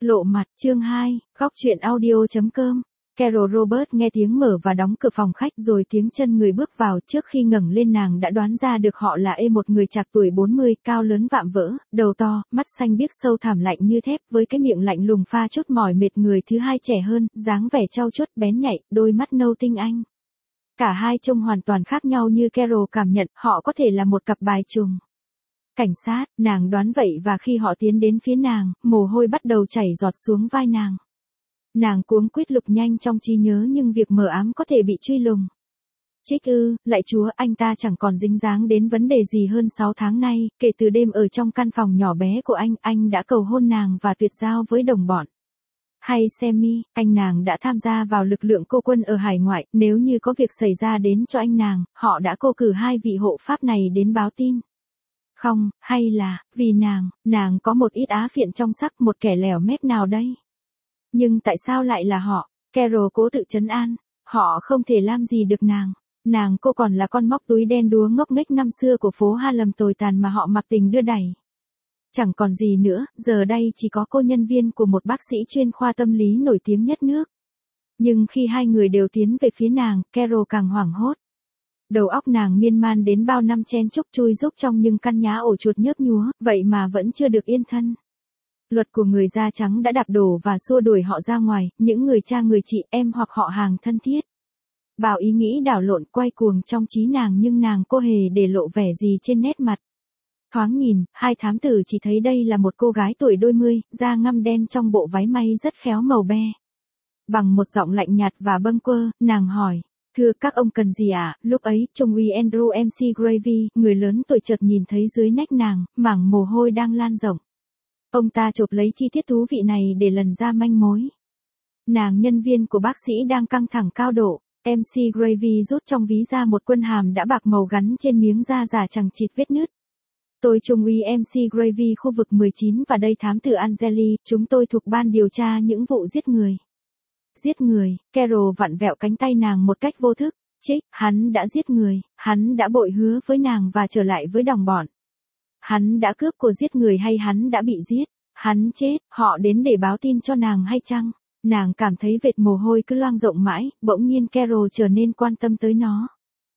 Lộ mặt, chương 2, góc truyện audio.com. Carol Robert nghe tiếng mở và đóng cửa phòng khách rồi tiếng chân người bước vào. Trước khi ngẩng lên nàng đã đoán ra được họ là một người chạc tuổi 40, cao lớn vạm vỡ, đầu to, mắt xanh biếc sâu thẳm lạnh như thép, với cái miệng lạnh lùng pha chút mỏi mệt. Người thứ hai trẻ hơn, dáng vẻ trau chuốt bén nhạy, đôi mắt nâu tinh anh. Cả hai trông hoàn toàn khác nhau, như Carol cảm nhận họ có thể là một cặp bài trùng. Cảnh sát, nàng đoán vậy, và khi họ tiến đến phía nàng, mồ hôi bắt đầu chảy giọt xuống vai nàng. Nàng cuống quýt lục nhanh trong trí nhớ nhưng việc mờ ám có thể bị truy lùng. Trích ư, lạy Chúa, anh ta chẳng còn dính dáng đến vấn đề gì hơn 6 tháng nay, kể từ đêm ở trong căn phòng nhỏ bé của anh đã cầu hôn nàng và tuyệt giao với đồng bọn. Hay Sammy, nàng đã tham gia vào lực lượng cô quân ở hải ngoại, nếu như có việc xảy ra đến cho nàng, họ đã cô cử 2 vị hộ pháp này đến báo tin. Không, hay là, vì nàng có một ít á phiện trong sắc, một kẻ lẻo mép nào đây? Nhưng tại sao lại là họ? Carol cố tự trấn an, họ không thể làm gì được nàng cô còn là con móc túi đen đúa ngốc nghếch năm xưa của phố Harlem tồi tàn mà họ mặc tình đưa đẩy. Chẳng còn gì nữa, giờ đây chỉ có cô, nhân viên của một bác sĩ chuyên khoa tâm lý nổi tiếng nhất nước. Nhưng khi hai người đều tiến về phía nàng, Carol càng hoảng hốt. Đầu óc nàng miên man đến bao năm chen chúc chui rúc trong những căn nhà ổ chuột nhớp nhúa, vậy mà vẫn chưa được yên thân. Luật của người da trắng đã đạp đổ và xua đuổi họ ra ngoài, những người cha người chị em hoặc họ hàng thân thiết. Bao ý nghĩ đảo lộn quay cuồng trong trí nàng, nhưng nàng cô hề để lộ vẻ gì trên nét mặt. Thoáng nhìn, hai thám tử chỉ thấy đây là một cô gái tuổi đôi mươi, da ngăm đen trong bộ váy may rất khéo màu be. Bằng một giọng lạnh nhạt và bâng quơ, nàng hỏi. Thưa các ông cần gì ạ? Lúc ấy, Trung úy Andrew MC Gravy, người lớn tuổi, chợt nhìn thấy dưới nách nàng, mảng mồ hôi đang lan rộng. Ông ta chộp lấy chi tiết thú vị này để lần ra manh mối. Nàng, nhân viên của bác sĩ đang căng thẳng cao độ. MC Gravy rút trong ví ra một quân hàm đã bạc màu gắn trên miếng da giả chằng chịt vết nứt. Tôi Trung úy MC Gravy, khu vực 19, và đây thám tử Angeli, chúng tôi thuộc ban điều tra những vụ giết người. Giết người, Carol vặn vẹo cánh tay nàng một cách vô thức. Trích, hắn đã giết người, hắn đã bội hứa với nàng và trở lại với đồng bọn. Hắn đã cướp của giết người hay hắn đã bị giết? Hắn chết, họ đến để báo tin cho nàng hay chăng? Nàng cảm thấy vệt mồ hôi cứ loang rộng mãi, bỗng nhiên Carol trở nên quan tâm tới nó.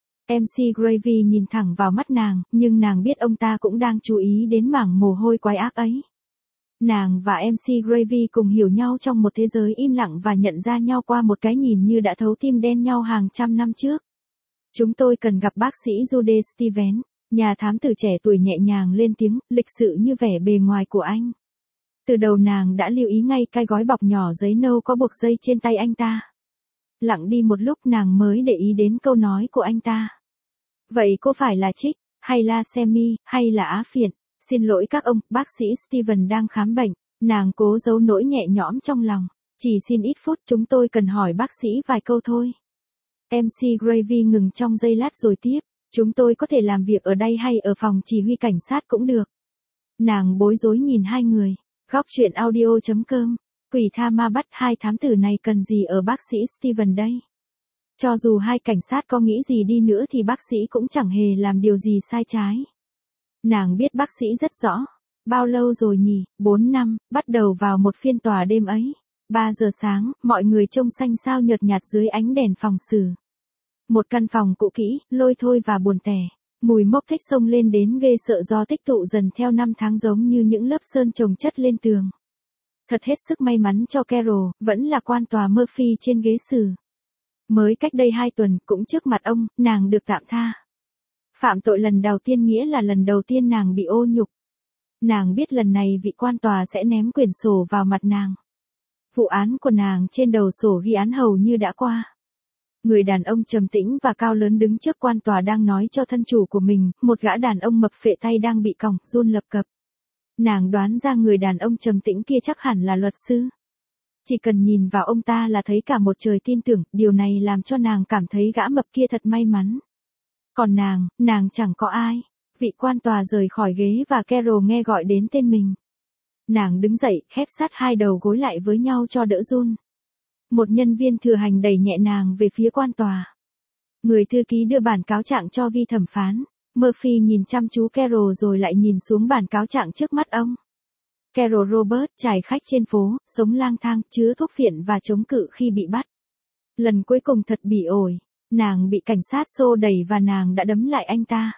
MC Gravy nhìn thẳng vào mắt nàng, nhưng nàng biết ông ta cũng đang chú ý đến mảng mồ hôi quái ác ấy. Nàng và MC Gravy cùng hiểu nhau trong một thế giới im lặng và nhận ra nhau qua một cái nhìn như đã thấu tim đen nhau hàng trăm năm trước. Chúng tôi cần gặp bác sĩ Jude Stevens. Nhà thám tử trẻ tuổi nhẹ nhàng lên tiếng, lịch sự như vẻ bề ngoài của anh. Từ đầu nàng đã lưu ý ngay cái gói bọc nhỏ giấy nâu có buộc dây trên tay anh ta. Lặng đi một lúc nàng mới để ý đến câu nói của anh ta. Vậy cô phải là Trích, hay là Sammy, hay là á phiện? Xin lỗi các ông, bác sĩ Steven đang khám bệnh. Nàng cố giấu nỗi nhẹ nhõm trong lòng. Chỉ xin ít phút, chúng tôi cần hỏi bác sĩ vài câu thôi. MC Gravy ngừng trong giây lát rồi tiếp. Chúng tôi có thể làm việc ở đây hay ở phòng chỉ huy cảnh sát cũng được. Nàng bối rối nhìn hai người. Góc truyện audio.com. Quỷ tha ma bắt, hai thám tử này cần gì ở bác sĩ Steven đây? Cho dù hai cảnh sát có nghĩ gì đi nữa thì bác sĩ cũng chẳng hề làm điều gì sai trái. Nàng biết bác sĩ rất rõ. Bao lâu rồi nhỉ? 4 năm, bắt đầu vào một phiên tòa đêm ấy. 3 giờ sáng, mọi người trông xanh xao nhợt nhạt dưới ánh đèn phòng xử. Một căn phòng cũ kỹ, lôi thôi và buồn tẻ. Mùi mốc thích xông lên đến ghê sợ do tích tụ dần theo năm tháng, giống như những lớp sơn chồng chất lên tường. Thật hết sức may mắn cho Carol, vẫn là quan tòa Murphy trên ghế xử. Mới cách đây 2 tuần, cũng trước mặt ông, nàng được tạm tha. Phạm tội lần đầu tiên nghĩa là lần đầu tiên nàng bị ô nhục. Nàng biết lần này vị quan tòa sẽ ném quyển sổ vào mặt nàng. Vụ án của nàng trên đầu sổ ghi án hầu như đã qua. Người đàn ông trầm tĩnh và cao lớn đứng trước quan tòa đang nói cho thân chủ của mình, một gã đàn ông mập phệ tay đang bị còng, run lập cập. Nàng đoán ra người đàn ông trầm tĩnh kia chắc hẳn là luật sư. Chỉ cần nhìn vào ông ta là thấy cả một trời tin tưởng, điều này làm cho nàng cảm thấy gã mập kia thật may mắn. Còn nàng chẳng có ai. Vị quan tòa rời khỏi ghế và Carol nghe gọi đến tên mình. Nàng đứng dậy, khép sát hai đầu gối lại với nhau cho đỡ run. Một nhân viên thừa hành đẩy nhẹ nàng về phía quan tòa. Người thư ký đưa bản cáo trạng cho vi thẩm phán. Murphy nhìn chăm chú Carol rồi lại nhìn xuống bản cáo trạng trước mắt ông. Carol Robert trải khách trên phố, sống lang thang, chứa thuốc phiện và chống cự khi bị bắt. Lần cuối cùng thật bỉ ổi, nàng bị cảnh sát xô đẩy và nàng đã đấm lại anh ta.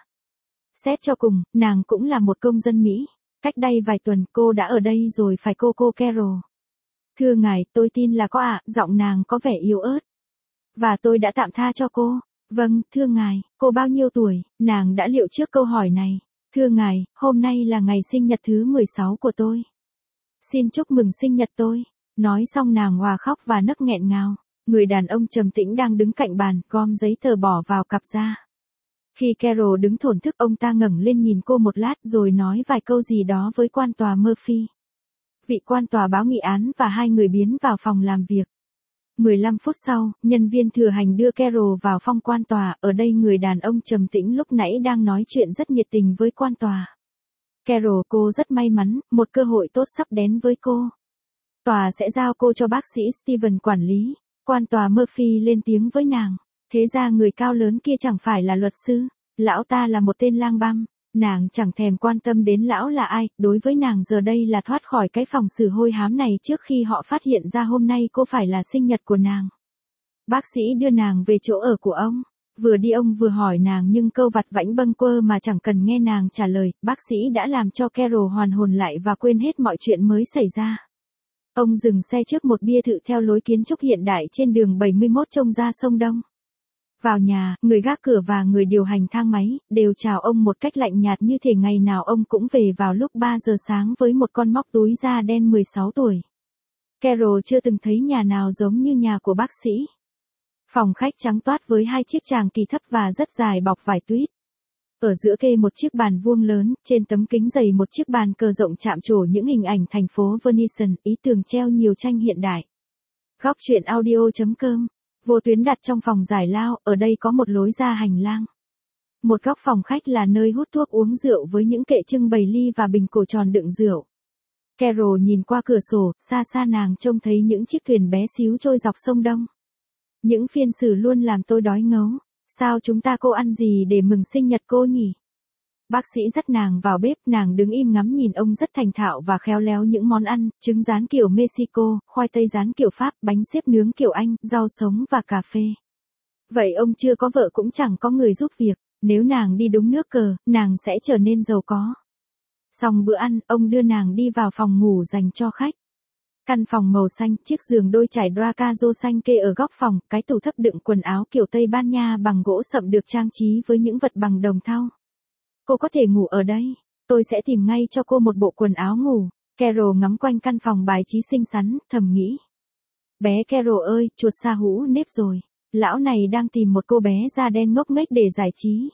Xét cho cùng, nàng cũng là một công dân Mỹ. Cách đây vài tuần cô đã ở đây rồi phải cô Carol. Thưa ngài, tôi tin là có ạ, giọng nàng có vẻ yếu ớt. Và tôi đã tạm tha cho cô. Vâng, thưa ngài, cô bao nhiêu tuổi? Nàng đã liệu trước câu hỏi này. Thưa ngài, hôm nay là ngày sinh nhật thứ 16 của tôi. Xin chúc mừng sinh nhật tôi. Nói xong nàng hòa khóc và nấc nghẹn ngào. Người đàn ông trầm tĩnh đang đứng cạnh bàn, gom giấy tờ bỏ vào cặp ra. Khi Carol đứng thổn thức, ông ta ngẩng lên nhìn cô một lát rồi nói vài câu gì đó với quan tòa Murphy. Vị quan tòa báo nghị án và hai người biến vào phòng làm việc. 15 phút sau, nhân viên thừa hành đưa Carol vào phòng quan tòa. Ở đây người đàn ông trầm tĩnh lúc nãy đang nói chuyện rất nhiệt tình với quan tòa. Carol, cô rất may mắn, một cơ hội tốt sắp đến với cô. Tòa sẽ giao cô cho bác sĩ Steven quản lý. Quan tòa Murphy lên tiếng với nàng. Thế ra người cao lớn kia chẳng phải là luật sư. Lão ta là một tên lang băm. Nàng chẳng thèm quan tâm đến lão là ai. Đối với nàng giờ đây là thoát khỏi cái phòng xử hôi hám này trước khi họ phát hiện ra hôm nay cô phải là sinh nhật của nàng. Bác sĩ đưa nàng về chỗ ở của ông. Vừa đi ông vừa hỏi nàng nhưng câu vặt vãnh bâng quơ mà chẳng cần nghe nàng trả lời. Bác sĩ đã làm cho Carol hoàn hồn lại và quên hết mọi chuyện mới xảy ra. Ông dừng xe trước một biệt thự theo lối kiến trúc hiện đại trên đường 71 trông ra sông Đông. Vào nhà, người gác cửa và người điều hành thang máy, đều chào ông một cách lạnh nhạt như thể ngày nào ông cũng về vào lúc 3 giờ sáng với một con móc túi da đen 16 tuổi. Carol chưa từng thấy nhà nào giống như nhà của bác sĩ. Phòng khách trắng toát với hai chiếc tràng kỳ thấp và rất dài bọc vải tuyết. Ở giữa kê một chiếc bàn vuông lớn, trên tấm kính dày một chiếc bàn cờ rộng chạm trổ những hình ảnh thành phố Venice, ý tưởng treo nhiều tranh hiện đại. Góc truyện audio.com. Vô tuyến đặt trong phòng giải lao, ở đây có một lối ra hành lang. Một góc phòng khách là nơi hút thuốc uống rượu với những kệ trưng bày ly và bình cổ tròn đựng rượu. Carol nhìn qua cửa sổ, xa xa nàng trông thấy những chiếc thuyền bé xíu trôi dọc sông Đông. Những phiên xử luôn làm tôi đói ngấu. Sao chúng ta cô ăn gì để mừng sinh nhật cô nhỉ? Bác sĩ dắt nàng vào bếp, nàng đứng im ngắm nhìn ông rất thành thạo và khéo léo những món ăn, trứng rán kiểu Mexico, khoai tây rán kiểu Pháp, bánh xếp nướng kiểu Anh, rau sống và cà phê. Vậy ông chưa có vợ cũng chẳng có người giúp việc, nếu nàng đi đúng nước cờ, nàng sẽ trở nên giàu có. Xong bữa ăn, ông đưa nàng đi vào phòng ngủ dành cho khách. Căn phòng màu xanh, chiếc giường đôi trải Dracazo xanh kê ở góc phòng, cái tủ thấp đựng quần áo kiểu Tây Ban Nha bằng gỗ sậm được trang trí với những vật bằng đồng thau. Cô có thể ngủ ở đây, tôi sẽ tìm ngay cho cô một bộ quần áo ngủ. Carol ngắm quanh căn phòng bài trí xinh xắn, thầm nghĩ. Bé Carol ơi, chuột sa hũ nếp rồi. Lão này đang tìm một cô bé da đen ngốc nghếch để giải trí.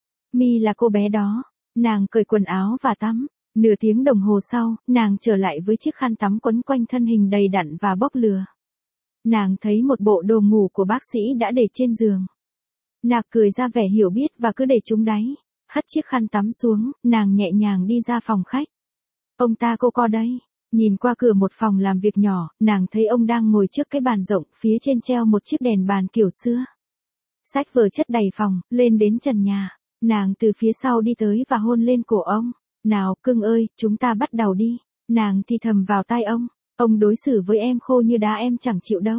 Mi là cô bé đó. Nàng cởi quần áo và tắm. Nửa tiếng đồng hồ sau, nàng trở lại với chiếc khăn tắm quấn quanh thân hình đầy đặn và bốc lửa. Nàng thấy một bộ đồ ngủ của bác sĩ đã để trên giường. Nàng cười ra vẻ hiểu biết và cứ để chúng đáy. Hất chiếc khăn tắm xuống, nàng nhẹ nhàng đi ra phòng khách. Ông ta cô co đây. Nhìn qua cửa một phòng làm việc nhỏ, nàng thấy ông đang ngồi trước cái bàn rộng, phía trên treo một chiếc đèn bàn kiểu xưa. Sách vở chất đầy phòng, lên đến trần nhà. Nàng từ phía sau đi tới và hôn lên cổ ông. Nào, cưng ơi, chúng ta bắt đầu đi. Nàng thì thầm vào tai ông. Ông đối xử với em khô như đá em chẳng chịu đâu.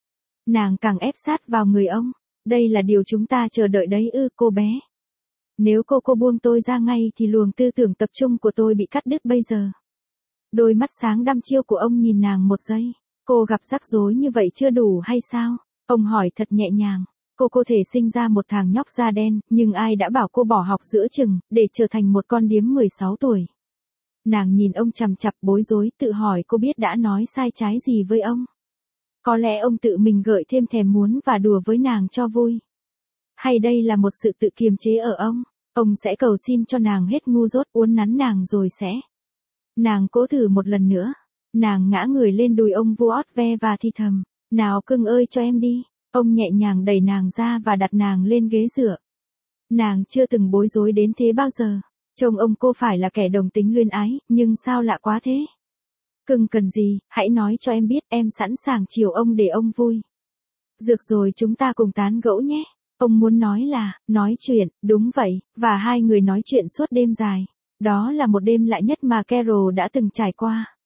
Nàng càng ép sát vào người ông. Đây là điều chúng ta chờ đợi đấy ư, cô bé. Nếu cô buông tôi ra ngay thì luồng tư tưởng tập trung của tôi bị cắt đứt bây giờ. Đôi mắt sáng đăm chiêu của ông nhìn nàng một giây. Cô gặp rắc rối như vậy chưa đủ hay sao? Ông hỏi thật nhẹ nhàng. Cô có thể sinh ra một thằng nhóc da đen, nhưng ai đã bảo cô bỏ học giữa chừng, để trở thành một con điếm 16 tuổi. Nàng nhìn ông chằm chặp bối rối, tự hỏi cô biết đã nói sai trái gì với ông. Có lẽ ông tự mình gợi thêm thèm muốn và đùa với nàng cho vui. Hay đây là một sự tự kiềm chế ở ông sẽ cầu xin cho nàng hết ngu dốt uốn nắn nàng rồi sẽ. Nàng cố thử một lần nữa. Nàng ngã người lên đùi ông vuốt ve và thì thầm. Nào cưng ơi cho em đi. Ông nhẹ nhàng đẩy nàng ra và đặt nàng lên ghế dựa. Nàng chưa từng bối rối đến thế bao giờ. Trông ông cô phải là kẻ đồng tính luyến ái, nhưng sao lạ quá thế? Cưng cần gì, hãy nói cho em biết, em sẵn sàng chiều ông để ông vui. Được rồi chúng ta cùng tán gẫu nhé. Ông muốn nói là, nói chuyện, đúng vậy, và hai người nói chuyện suốt đêm dài. Đó là một đêm lạ nhất mà Carol đã từng trải qua.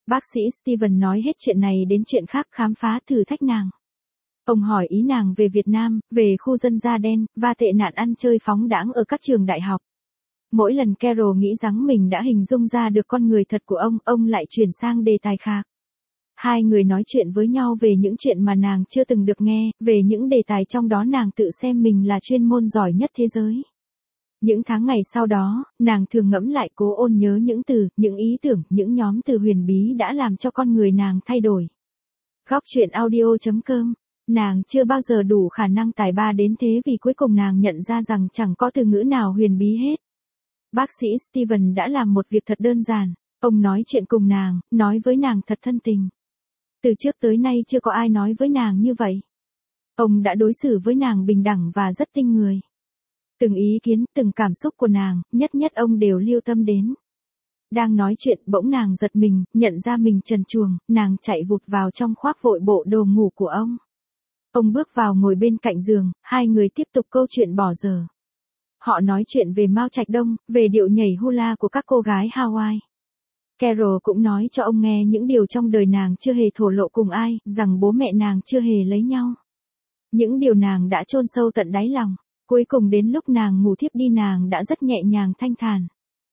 Bác sĩ Steven nói hết chuyện này đến chuyện khác, khám phá thử thách nàng. Ông hỏi ý nàng về Việt Nam, về khu dân da đen, và tệ nạn ăn chơi phóng đãng ở các trường đại học. Mỗi lần Carol nghĩ rằng mình đã hình dung ra được con người thật của ông lại chuyển sang đề tài khác. Hai người nói chuyện với nhau về những chuyện mà nàng chưa từng được nghe, về những đề tài trong đó nàng tự xem mình là chuyên môn giỏi nhất thế giới. Những tháng ngày sau đó, nàng thường ngẫm lại, cố ôn nhớ những từ, những ý tưởng, những nhóm từ huyền bí đã làm cho con người nàng thay đổi. Góc truyện audio.com. Nàng chưa bao giờ đủ khả năng tài ba đến thế vì cuối cùng nàng nhận ra rằng chẳng có từ ngữ nào huyền bí hết. Bác sĩ Steven đã làm một việc thật đơn giản. Ông nói chuyện cùng nàng, nói với nàng thật thân tình. Từ trước tới nay chưa có ai nói với nàng như vậy. Ông đã đối xử với nàng bình đẳng và rất tinh người. Từng ý kiến, từng cảm xúc của nàng, nhất nhất ông đều lưu tâm đến. Đang nói chuyện, bỗng nàng giật mình, nhận ra mình trần truồng, nàng chạy vụt vào trong khoác vội bộ đồ ngủ của ông. Ông bước vào ngồi bên cạnh giường, hai người tiếp tục câu chuyện bỏ giờ. Họ nói chuyện về Mao Trạch Đông, về điệu nhảy hula của các cô gái Hawaii. Carol cũng nói cho ông nghe những điều trong đời nàng chưa hề thổ lộ cùng ai, rằng bố mẹ nàng chưa hề lấy nhau. Những điều nàng đã chôn sâu tận đáy lòng. Cuối cùng đến lúc nàng ngủ thiếp đi nàng đã rất nhẹ nhàng thanh thản.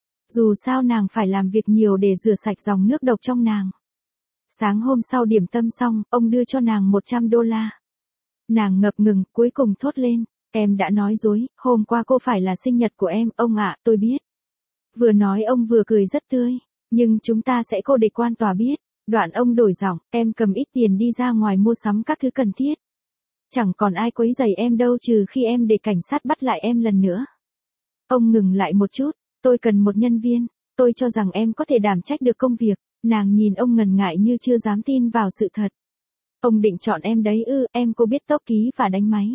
Dù sao nàng phải làm việc nhiều để rửa sạch dòng nước độc trong nàng. Sáng hôm sau điểm tâm xong, ông đưa cho nàng $100. Nàng ngập ngừng, cuối cùng thốt lên, em đã nói dối, hôm qua cô phải là sinh nhật của em, ông ạ, tôi biết. Vừa nói ông vừa cười rất tươi, nhưng chúng ta sẽ cô để quan tòa biết. Đoạn ông đổi giọng, em cầm ít tiền đi ra ngoài mua sắm các thứ cần thiết. Chẳng còn ai quấy rầy em đâu trừ khi em để cảnh sát bắt lại em lần nữa. Ông ngừng lại một chút, tôi cần một nhân viên, tôi cho rằng em có thể đảm trách được công việc. Nàng nhìn ông ngần ngại như chưa dám tin vào sự thật. Ông định chọn em đấy ư? Em cô biết tốc ký và đánh máy.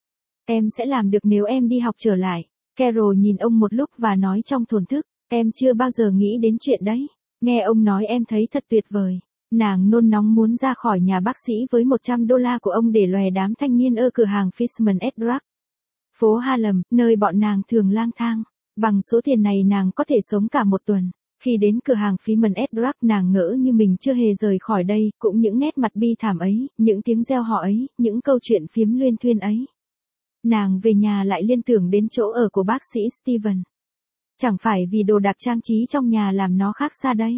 Em sẽ làm được nếu em đi học trở lại. Carol nhìn ông một lúc và nói trong thổn thức, em chưa bao giờ nghĩ đến chuyện đấy. Nghe ông nói em thấy thật tuyệt vời. Nàng nôn nóng muốn ra khỏi nhà bác sĩ với $100 của ông để lòe đám thanh niên ở cửa hàng Fishman at Drug. Phố Harlem, nơi bọn nàng thường lang thang. Bằng số tiền này nàng có thể sống cả một tuần. Khi đến cửa hàng Fishman at Drug nàng ngỡ như mình chưa hề rời khỏi đây, cũng những nét mặt bi thảm ấy, những tiếng reo hò ấy, những câu chuyện phiếm luyên thuyên ấy. Nàng về nhà lại liên tưởng đến chỗ ở của bác sĩ Steven. Chẳng phải vì đồ đạc trang trí trong nhà làm nó khác xa đây.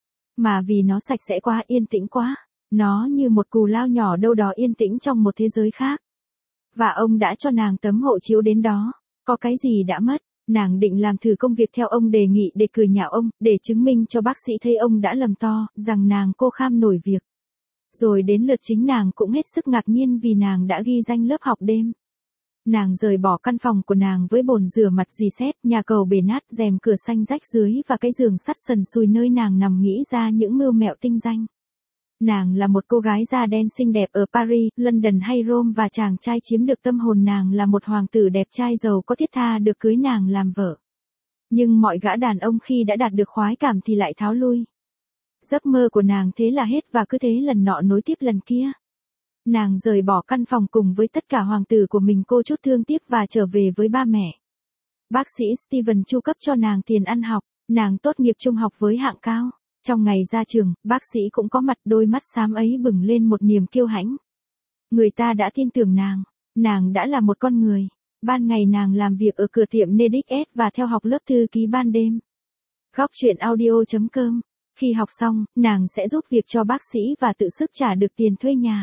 Mà vì nó sạch sẽ quá, yên tĩnh quá. Nó như một cù lao nhỏ đâu đó yên tĩnh trong một thế giới khác. Và ông đã cho nàng tấm hộ chiếu đến đó. Có cái gì đã mất. Nàng định làm thử công việc theo ông đề nghị để cười nhạo ông, để chứng minh cho bác sĩ thấy ông đã lầm to, rằng nàng cô kham nổi việc. Rồi đến lượt chính nàng cũng hết sức ngạc nhiên vì nàng đã ghi danh lớp học đêm. Nàng rời bỏ căn phòng của nàng với bồn rửa mặt rỉ sét, nhà cầu bể nát, rèm cửa xanh rách dưới và cái giường sắt sần sùi nơi nàng nằm nghĩ ra những mưu mẹo tinh danh. Nàng là một cô gái da đen xinh đẹp ở Paris, London hay Rome và chàng trai chiếm được tâm hồn nàng là một hoàng tử đẹp trai giàu có thiết tha được cưới nàng làm vợ. Nhưng mọi gã đàn ông khi đã đạt được khoái cảm thì lại tháo lui. Giấc mơ của nàng thế là hết và cứ thế lần nọ nối tiếp lần kia. Nàng rời bỏ căn phòng cùng với tất cả hoàng tử của mình, cô chút thương tiếc và trở về với ba mẹ. Bác sĩ Steven chu cấp cho nàng tiền ăn học, nàng tốt nghiệp trung học với hạng cao. Trong ngày ra trường, bác sĩ cũng có mặt, đôi mắt xám ấy bừng lên một niềm kiêu hãnh. Người ta đã tin tưởng nàng đã là một con người. Ban ngày nàng làm việc ở cửa tiệm Nedix và theo học lớp thư ký ban đêm. Góc truyện audio.com. Khi học xong, nàng sẽ giúp việc cho bác sĩ và tự sức trả được tiền thuê nhà.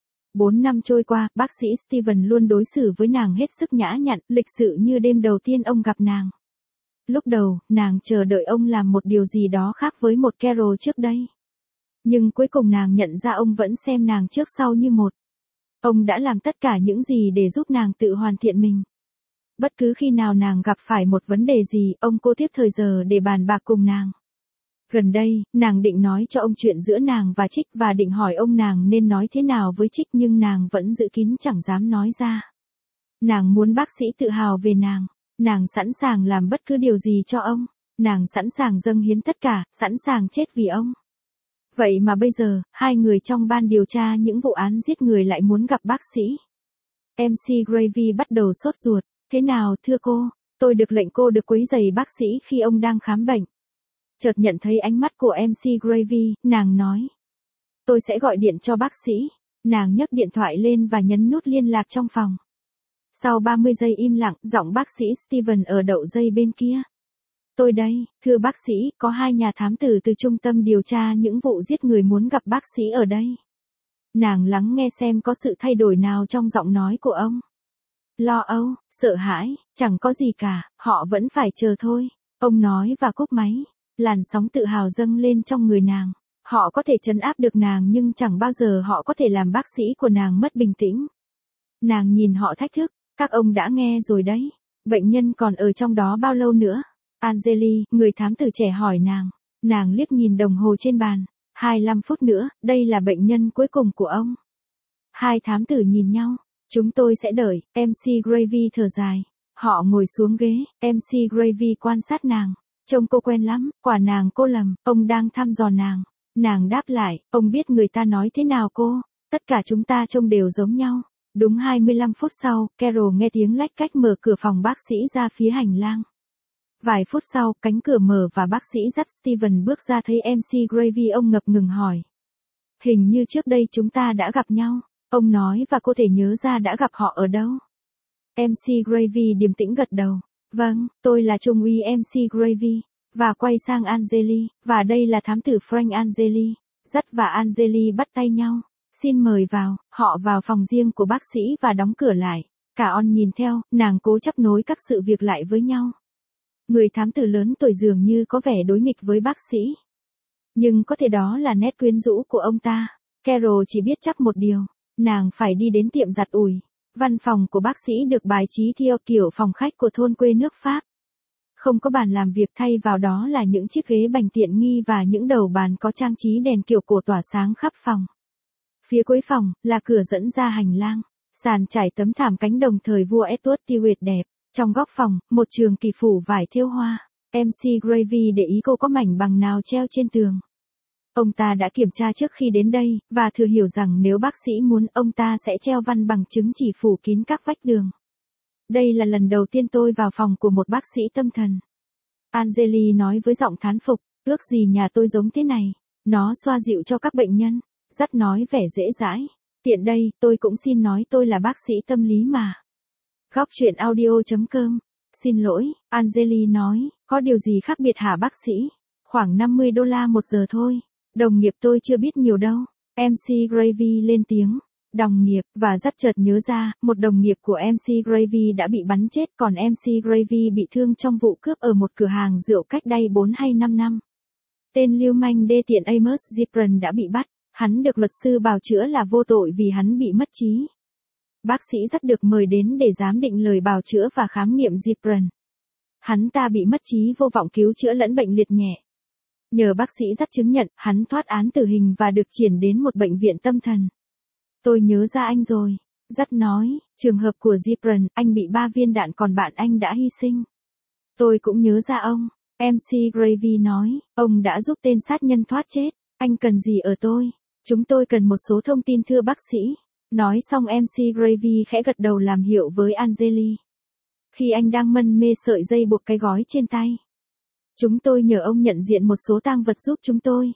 4 năm trôi qua, bác sĩ Steven luôn đối xử với nàng hết sức nhã nhặn, lịch sự như đêm đầu tiên ông gặp nàng. Lúc đầu, nàng chờ đợi ông làm một điều gì đó khác với một Carol trước đây. Nhưng cuối cùng nàng nhận ra ông vẫn xem nàng trước sau như một. Ông đã làm tất cả những gì để giúp nàng tự hoàn thiện mình. Bất cứ khi nào nàng gặp phải một vấn đề gì, ông cố tiếp thời giờ để bàn bạc cùng nàng. Gần đây, nàng định nói cho ông chuyện giữa nàng và Trích và định hỏi ông nàng nên nói thế nào với Trích nhưng nàng vẫn giữ kín chẳng dám nói ra. Nàng muốn bác sĩ tự hào về nàng sẵn sàng làm bất cứ điều gì cho ông, nàng sẵn sàng dâng hiến tất cả, sẵn sàng chết vì ông. Vậy mà bây giờ, hai người trong ban điều tra những vụ án giết người lại muốn gặp bác sĩ. MC Gravy bắt đầu sốt ruột, thế nào thưa cô, tôi được lệnh cô được quấy rầy bác sĩ khi ông đang khám bệnh. Chợt nhận thấy ánh mắt của MC Gravy, nàng nói. Tôi sẽ gọi điện cho bác sĩ. Nàng nhấc điện thoại lên và nhấn nút liên lạc trong phòng. Sau 30 giây im lặng, giọng bác sĩ Steven ở đầu dây bên kia. Tôi đây, thưa bác sĩ, có 2 nhà thám tử từ trung tâm điều tra những vụ giết người muốn gặp bác sĩ ở đây. Nàng lắng nghe xem có sự thay đổi nào trong giọng nói của ông. Lo âu, sợ hãi, chẳng có gì cả, họ vẫn phải chờ thôi. Ông nói và cúp máy. Làn sóng tự hào dâng lên trong người nàng. Họ có thể trấn áp được nàng nhưng chẳng bao giờ họ có thể làm bác sĩ của nàng mất bình tĩnh. Nàng nhìn họ thách thức, các ông đã nghe rồi đấy. Bệnh nhân còn ở trong đó bao lâu nữa? Angeli, người thám tử trẻ hỏi nàng. Nàng liếc nhìn đồng hồ trên bàn. 25 phút nữa, đây là bệnh nhân cuối cùng của ông. Hai thám tử nhìn nhau. Chúng tôi sẽ đợi, MC Gravy thở dài. Họ ngồi xuống ghế, MC Gravy quan sát nàng. Trông cô quen lắm, quả nàng cô lầm, ông đang thăm dò nàng. Nàng đáp lại, ông biết người ta nói thế nào cô? Tất cả chúng ta trông đều giống nhau. Đúng 25 phút sau, Carol nghe tiếng lách cách mở cửa phòng bác sĩ ra phía hành lang. Vài phút sau, cánh cửa mở và bác sĩ dắt Steven bước ra thấy MC Gravy. Ông ngập ngừng hỏi. Hình như trước đây chúng ta đã gặp nhau. Ông nói và cô thể nhớ ra đã gặp họ ở đâu. MC Gravy điềm tĩnh gật đầu. Vâng, tôi là trung úy MC Gravy. Và quay sang Angeli, và đây là thám tử Frank. Angeli. Dắt và Angeli bắt tay nhau. Xin mời vào, họ vào phòng riêng của bác sĩ và đóng cửa lại. Cả On nhìn theo, nàng cố chấp nối các sự việc lại với nhau. Người thám tử lớn tuổi dường như có vẻ đối nghịch với bác sĩ. Nhưng có thể đó là nét quyến rũ của ông ta. Carol chỉ biết chắc một điều. Nàng phải đi đến tiệm giặt ủi. Văn phòng của bác sĩ được bài trí theo kiểu phòng khách của thôn quê nước Pháp. Không có bàn làm việc, thay vào đó là những chiếc ghế bành tiện nghi và những đầu bàn có trang trí đèn kiểu cổ tỏa sáng khắp phòng. Phía cuối phòng là cửa dẫn ra hành lang. Sàn trải tấm thảm cánh đồng thời vua Edward Tewett đẹp. Trong góc phòng, một trường kỳ phủ vải thêu hoa. MC Gravy để ý cô có mảnh bằng nào treo trên tường. Ông ta đã kiểm tra trước khi đến đây, và thừa hiểu rằng nếu bác sĩ muốn, ông ta sẽ treo văn bằng chứng chỉ phủ kín các vách tường. Đây là lần đầu tiên tôi vào phòng của một bác sĩ tâm thần. Angeli nói với giọng thán phục, ước gì nhà tôi giống thế này. Nó xoa dịu cho các bệnh nhân. Dắt nói vẻ dễ dãi. Tiện đây, tôi cũng xin nói tôi là bác sĩ tâm lý mà. Góc truyện audio.com. Xin lỗi, Angeli nói, có điều gì khác biệt hả bác sĩ? Khoảng $50 một giờ thôi. Đồng nghiệp tôi chưa biết nhiều đâu. MC Gravy lên tiếng. Đồng nghiệp, và dắt chợt nhớ ra, một đồng nghiệp của MC Gravy đã bị bắn chết, còn MC Gravy bị thương trong vụ cướp ở một cửa hàng rượu cách đây 4 hay 5 năm. Tên lưu manh đê tiện Amos Zipren đã bị bắt. Hắn được luật sư bào chữa là vô tội vì hắn bị mất trí. Bác sĩ dắt được mời đến để giám định lời bào chữa và khám nghiệm Zipren. Hắn ta bị mất trí vô vọng cứu chữa lẫn bệnh liệt nhẹ. Nhờ bác sĩ dắt chứng nhận, hắn thoát án tử hình và được chuyển đến một bệnh viện tâm thần. Tôi nhớ ra anh rồi. Dắt nói, trường hợp của Zipren, anh bị 3 viên đạn còn bạn anh đã hy sinh. Tôi cũng nhớ ra ông. MC Gravy nói, ông đã giúp tên sát nhân thoát chết. Anh cần gì ở tôi? Chúng tôi cần một số thông tin thưa bác sĩ. Nói xong MC Gravy khẽ gật đầu làm hiệu với Angeli. Khi anh đang mân mê sợi dây buộc cái gói trên tay. Chúng tôi nhờ ông nhận diện một số tang vật giúp chúng tôi.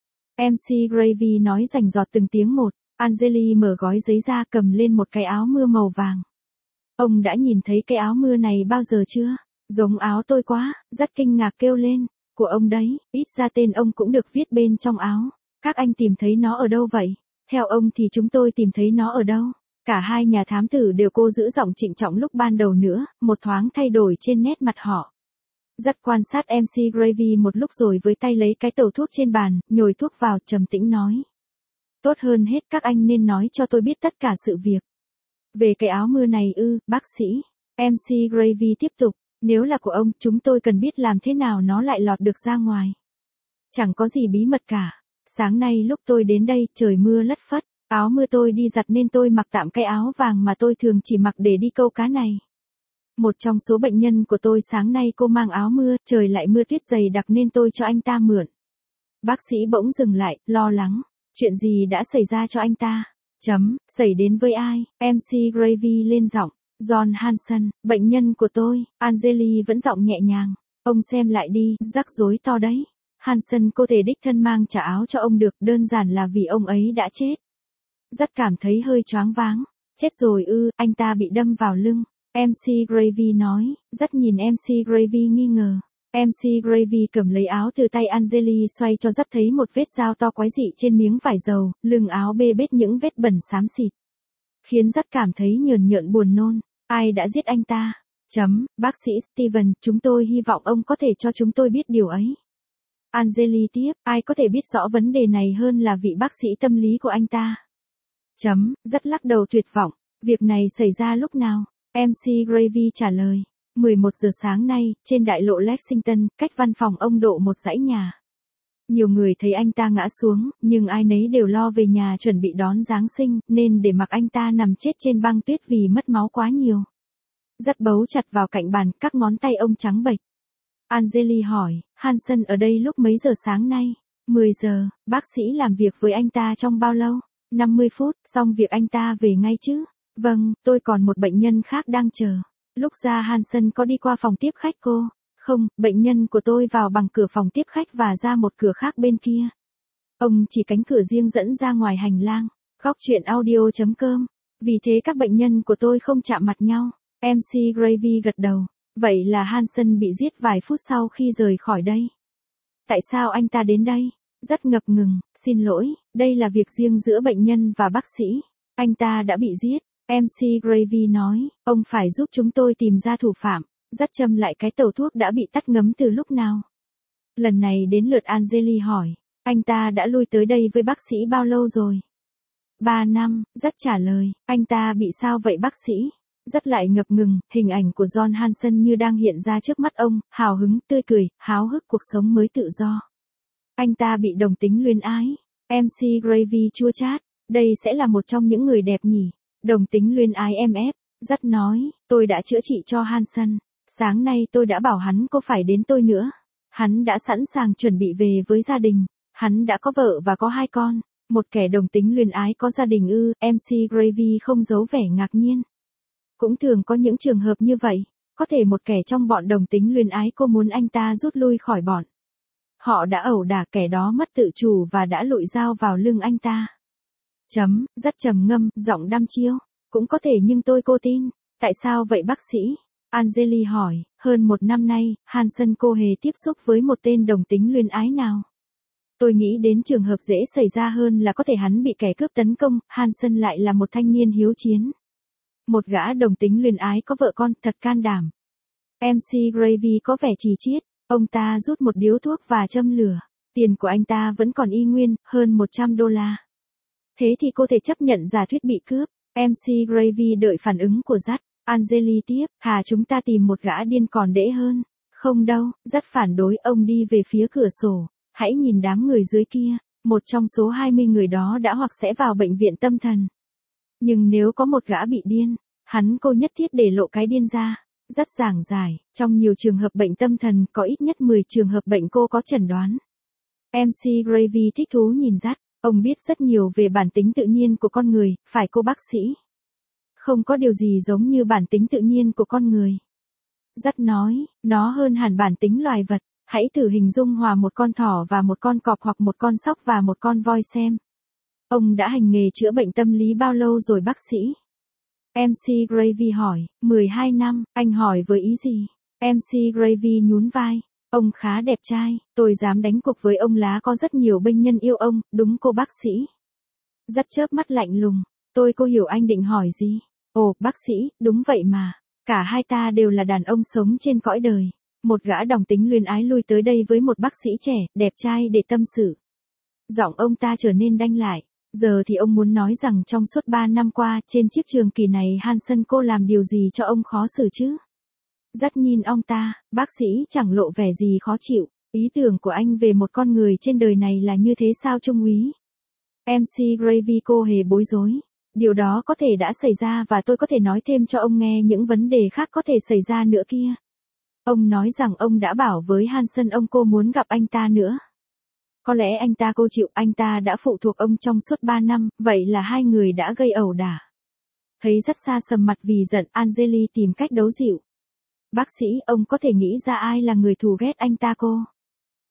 MC Gravy nói rành rọt từng tiếng một. Angeli mở gói giấy ra, cầm lên một cái áo mưa màu vàng. Ông đã nhìn thấy cái áo mưa này bao giờ chưa? Giống áo tôi quá, rất kinh ngạc kêu lên. Của ông đấy, ít ra tên ông cũng được viết bên trong áo. Các anh tìm thấy nó ở đâu vậy? Theo ông thì chúng tôi tìm thấy nó ở đâu? Cả hai nhà thám tử đều cố giữ giọng trịnh trọng lúc ban đầu nữa, một thoáng thay đổi trên nét mặt họ. Dắt quan sát MC Gravy một lúc rồi với tay lấy cái tẩu thuốc trên bàn, nhồi thuốc vào, trầm tĩnh nói. Tốt hơn hết các anh nên nói cho tôi biết tất cả sự việc. Về cái áo mưa này bác sĩ. MC Gravy tiếp tục, nếu là của ông, chúng tôi cần biết làm thế nào nó lại lọt được ra ngoài. Chẳng có gì bí mật cả. Sáng nay lúc tôi đến đây, trời mưa lất phất. Áo mưa tôi đi giặt nên tôi mặc tạm cái áo vàng mà tôi thường chỉ mặc để đi câu cá này. Một trong số bệnh nhân của tôi sáng nay cô mang áo mưa, trời lại mưa tuyết dày đặc nên tôi cho anh ta mượn. Bác sĩ bỗng dừng lại, lo lắng. Chuyện gì đã xảy ra cho anh ta? Xảy đến với ai? MC Gravy lên giọng. John Hanson, bệnh nhân của tôi. Angeli vẫn giọng nhẹ nhàng. Ông xem lại đi, rắc rối to đấy. Hansen cô thể đích thân mang trả áo cho ông được, đơn giản là vì ông ấy đã chết. Rất cảm thấy hơi choáng váng. Chết rồi ư, anh ta bị đâm vào lưng. MC Gravy nói, rất nhìn MC Gravy nghi ngờ. MC Gravy cầm lấy áo từ tay Angeli xoay cho rất thấy một vết dao to quái dị trên miếng vải dầu, lưng áo bê bết những vết bẩn xám xịt. Khiến rất cảm thấy nhờn nhợn buồn nôn. Ai đã giết anh ta? Bác sĩ Steven, chúng tôi hy vọng ông có thể cho chúng tôi biết điều ấy. Angeli tiếp, ai có thể biết rõ vấn đề này hơn là vị bác sĩ tâm lý của anh ta. Rất lắc đầu tuyệt vọng. Việc này xảy ra lúc nào? MC Gravy trả lời. 11 giờ sáng nay, trên đại lộ Lexington, cách văn phòng ông độ một dãy nhà. Nhiều người thấy anh ta ngã xuống, nhưng ai nấy đều lo về nhà chuẩn bị đón Giáng sinh, nên để mặc anh ta nằm chết trên băng tuyết vì mất máu quá nhiều. Rất bấu chặt vào cạnh bàn, các ngón tay ông trắng bệch. Angeli hỏi, Hansen ở đây lúc mấy giờ sáng nay? 10 giờ, bác sĩ làm việc với anh ta trong bao lâu? 50 phút, xong việc anh ta về ngay chứ? Vâng, tôi còn một bệnh nhân khác đang chờ. Lúc ra Hansen có đi qua phòng tiếp khách cô? Không, bệnh nhân của tôi vào bằng cửa phòng tiếp khách và ra một cửa khác bên kia. Ông chỉ cánh cửa riêng dẫn ra ngoài hành lang. Góc chuyện audio.com. Vì thế các bệnh nhân của tôi không chạm mặt nhau. MC Gravy gật đầu. Vậy là Hansen bị giết vài phút sau khi rời khỏi đây. Tại sao anh ta đến đây? Rất ngập ngừng, xin lỗi, đây là việc riêng giữa bệnh nhân và bác sĩ. Anh ta đã bị giết. MC Gravy nói, ông phải giúp chúng tôi tìm ra thủ phạm. Rất châm lại cái tẩu thuốc đã bị tắt ngấm từ lúc nào. Lần này đến lượt Angeli hỏi, anh ta đã lui tới đây với bác sĩ bao lâu rồi? 3 năm, rất trả lời, anh ta bị sao vậy bác sĩ? Rất lại ngập ngừng, hình ảnh của John Hansen như đang hiện ra trước mắt ông, hào hứng, tươi cười, háo hức cuộc sống mới tự do. Anh ta bị đồng tính luyến ái. MC Gravy chua chát, đây sẽ là một trong những người đẹp nhỉ. Đồng tính luyến ái MF, rất nói, tôi đã chữa trị cho Hansen. Sáng nay tôi đã bảo hắn có phải đến tôi nữa. Hắn đã sẵn sàng chuẩn bị về với gia đình. Hắn đã có vợ và có 2 con. Một kẻ đồng tính luyến ái có gia đình ư? MC Gravy không giấu vẻ ngạc nhiên. Cũng thường có những trường hợp như vậy. Có thể một kẻ trong bọn đồng tính luyến ái cô muốn anh ta rút lui khỏi bọn. Họ đã ẩu đả kẻ đó mất tự chủ và đã lụi dao vào lưng anh ta. Rất trầm ngâm, giọng đăm chiêu. Cũng có thể nhưng tôi cô tin. Tại sao vậy bác sĩ? Angeli hỏi, hơn 1 năm nay, Hansen cô hề tiếp xúc với một tên đồng tính luyến ái nào? Tôi nghĩ đến trường hợp dễ xảy ra hơn là có thể hắn bị kẻ cướp tấn công, Hansen lại là một thanh niên hiếu chiến. Một gã đồng tính luyến ái có vợ con, thật can đảm. MC Gravy có vẻ trì chiết, ông ta rút một điếu thuốc và châm lửa. Tiền của anh ta vẫn còn y nguyên, hơn $100. Thế thì cô thể chấp nhận giả thuyết bị cướp. MC Gravy đợi phản ứng của Dắt. Angeli tiếp, chúng ta tìm một gã điên còn đễ hơn. Không đâu, rất phản đối, ông đi về phía cửa sổ. Hãy nhìn đám người dưới kia, một trong số 20 người đó đã hoặc sẽ vào bệnh viện tâm thần. Nhưng nếu có một gã bị điên, hắn cô nhất thiết để lộ cái điên ra. Rất giảng giải, trong nhiều trường hợp bệnh tâm thần có ít nhất 10 trường hợp bệnh cô có chẩn đoán. MC Gravy thích thú nhìn Dắt, ông biết rất nhiều về bản tính tự nhiên của con người, phải cô bác sĩ? Không có điều gì giống như bản tính tự nhiên của con người. Dắt nói, nó hơn hẳn bản tính loài vật. Hãy thử hình dung hòa một con thỏ và một con cọp hoặc một con sóc và một con voi xem. Ông đã hành nghề chữa bệnh tâm lý bao lâu rồi bác sĩ? MC Gravy hỏi, 12 năm, anh hỏi với ý gì? MC Gravy nhún vai, ông khá đẹp trai, tôi dám đánh cuộc với ông lá có rất nhiều bệnh nhân yêu ông, đúng cô bác sĩ? Dắt chớp mắt lạnh lùng, cô hiểu anh định hỏi gì? Ồ, bác sĩ, đúng vậy mà, cả hai ta đều là đàn ông sống trên cõi đời. Một gã đồng tính luyến ái lui tới đây với một bác sĩ trẻ, đẹp trai để tâm sự. Giọng ông ta trở nên đanh lại. Giờ thì ông muốn nói rằng trong suốt 3 năm qua, trên chiếc trường kỳ này Hansen cô làm điều gì cho ông khó xử chứ? Dắt nhìn ông ta, bác sĩ chẳng lộ vẻ gì khó chịu. Ý tưởng của anh về một con người trên đời này là như thế sao trung úy? MC Gravy cô hề bối rối. Điều đó có thể đã xảy ra và tôi có thể nói thêm cho ông nghe những vấn đề khác có thể xảy ra nữa kia. Ông nói rằng ông đã bảo với Hansen ông cô muốn gặp anh ta nữa. Có lẽ anh ta cô chịu, anh ta đã phụ thuộc ông trong suốt 3 năm, vậy là hai người đã gây ẩu đả. Thấy rất xa sầm mặt vì giận, Angeli tìm cách đấu dịu. Bác sĩ, ông có thể nghĩ ra ai là người thù ghét anh ta cô?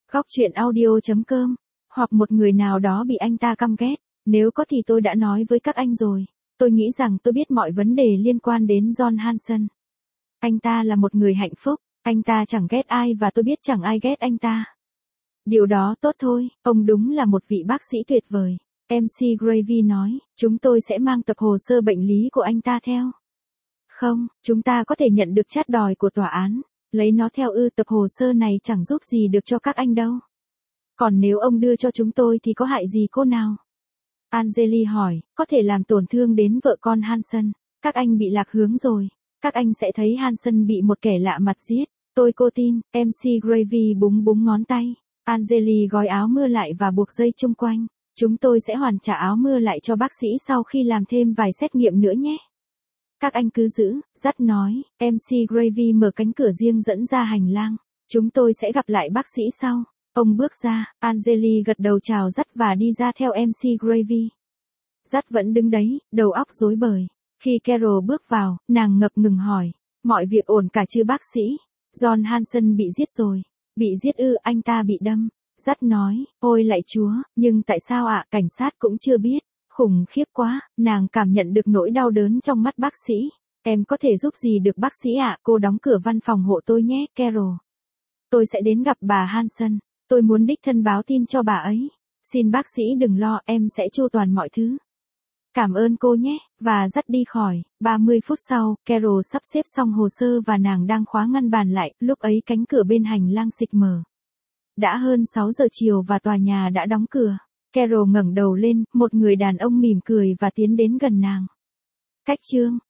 Góc truyện audio.com. Hoặc một người nào đó bị anh ta căm ghét. Nếu có thì tôi đã nói với các anh rồi. Tôi nghĩ rằng tôi biết mọi vấn đề liên quan đến John Hanson. Anh ta là một người hạnh phúc. Anh ta chẳng ghét ai và tôi biết chẳng ai ghét anh ta. Điều đó tốt thôi, ông đúng là một vị bác sĩ tuyệt vời. MC Gravy nói, chúng tôi sẽ mang tập hồ sơ bệnh lý của anh ta theo. Không, chúng ta có thể nhận được chát đòi của tòa án. Lấy nó theo tập hồ sơ này chẳng giúp gì được cho các anh đâu. Còn nếu ông đưa cho chúng tôi thì có hại gì cô nào? Angeli hỏi, có thể làm tổn thương đến vợ con Hanson. Các anh bị lạc hướng rồi. Các anh sẽ thấy Hanson bị một kẻ lạ mặt giết. Cô tin, MC Gravy búng búng ngón tay. Angeli gói áo mưa lại và buộc dây chung quanh. Chúng tôi sẽ hoàn trả áo mưa lại cho bác sĩ sau khi làm thêm vài xét nghiệm nữa nhé. Các anh cứ giữ, dắt nói. MC Gravy mở cánh cửa riêng dẫn ra hành lang. Chúng tôi sẽ gặp lại bác sĩ sau. Ông bước ra, Angeli gật đầu chào dắt và đi ra theo MC Gravy. Dắt vẫn đứng đấy, đầu óc rối bời. Khi Carol bước vào, nàng ngập ngừng hỏi. Mọi việc ổn cả chứ bác sĩ? John Hanson bị giết rồi. Bị giết anh ta bị đâm. Dắt nói, ôi lạy chúa, nhưng tại sao ạ? Cảnh sát cũng chưa biết. Khủng khiếp quá, nàng cảm nhận được nỗi đau đớn trong mắt bác sĩ. Em có thể giúp gì được bác sĩ ạ? Cô đóng cửa văn phòng hộ tôi nhé, Carol. Tôi sẽ đến gặp bà Hanson. Tôi muốn đích thân báo tin cho bà ấy. Xin bác sĩ đừng lo, em sẽ chu toàn mọi thứ. Cảm ơn cô nhé, và dắt đi khỏi. 30 phút sau, Carol sắp xếp xong hồ sơ và nàng đang khóa ngăn bàn lại, lúc ấy cánh cửa bên hành lang xịch mở. Đã hơn 6 giờ chiều và tòa nhà đã đóng cửa. Carol ngẩng đầu lên, một người đàn ông mỉm cười và tiến đến gần nàng. Cách chương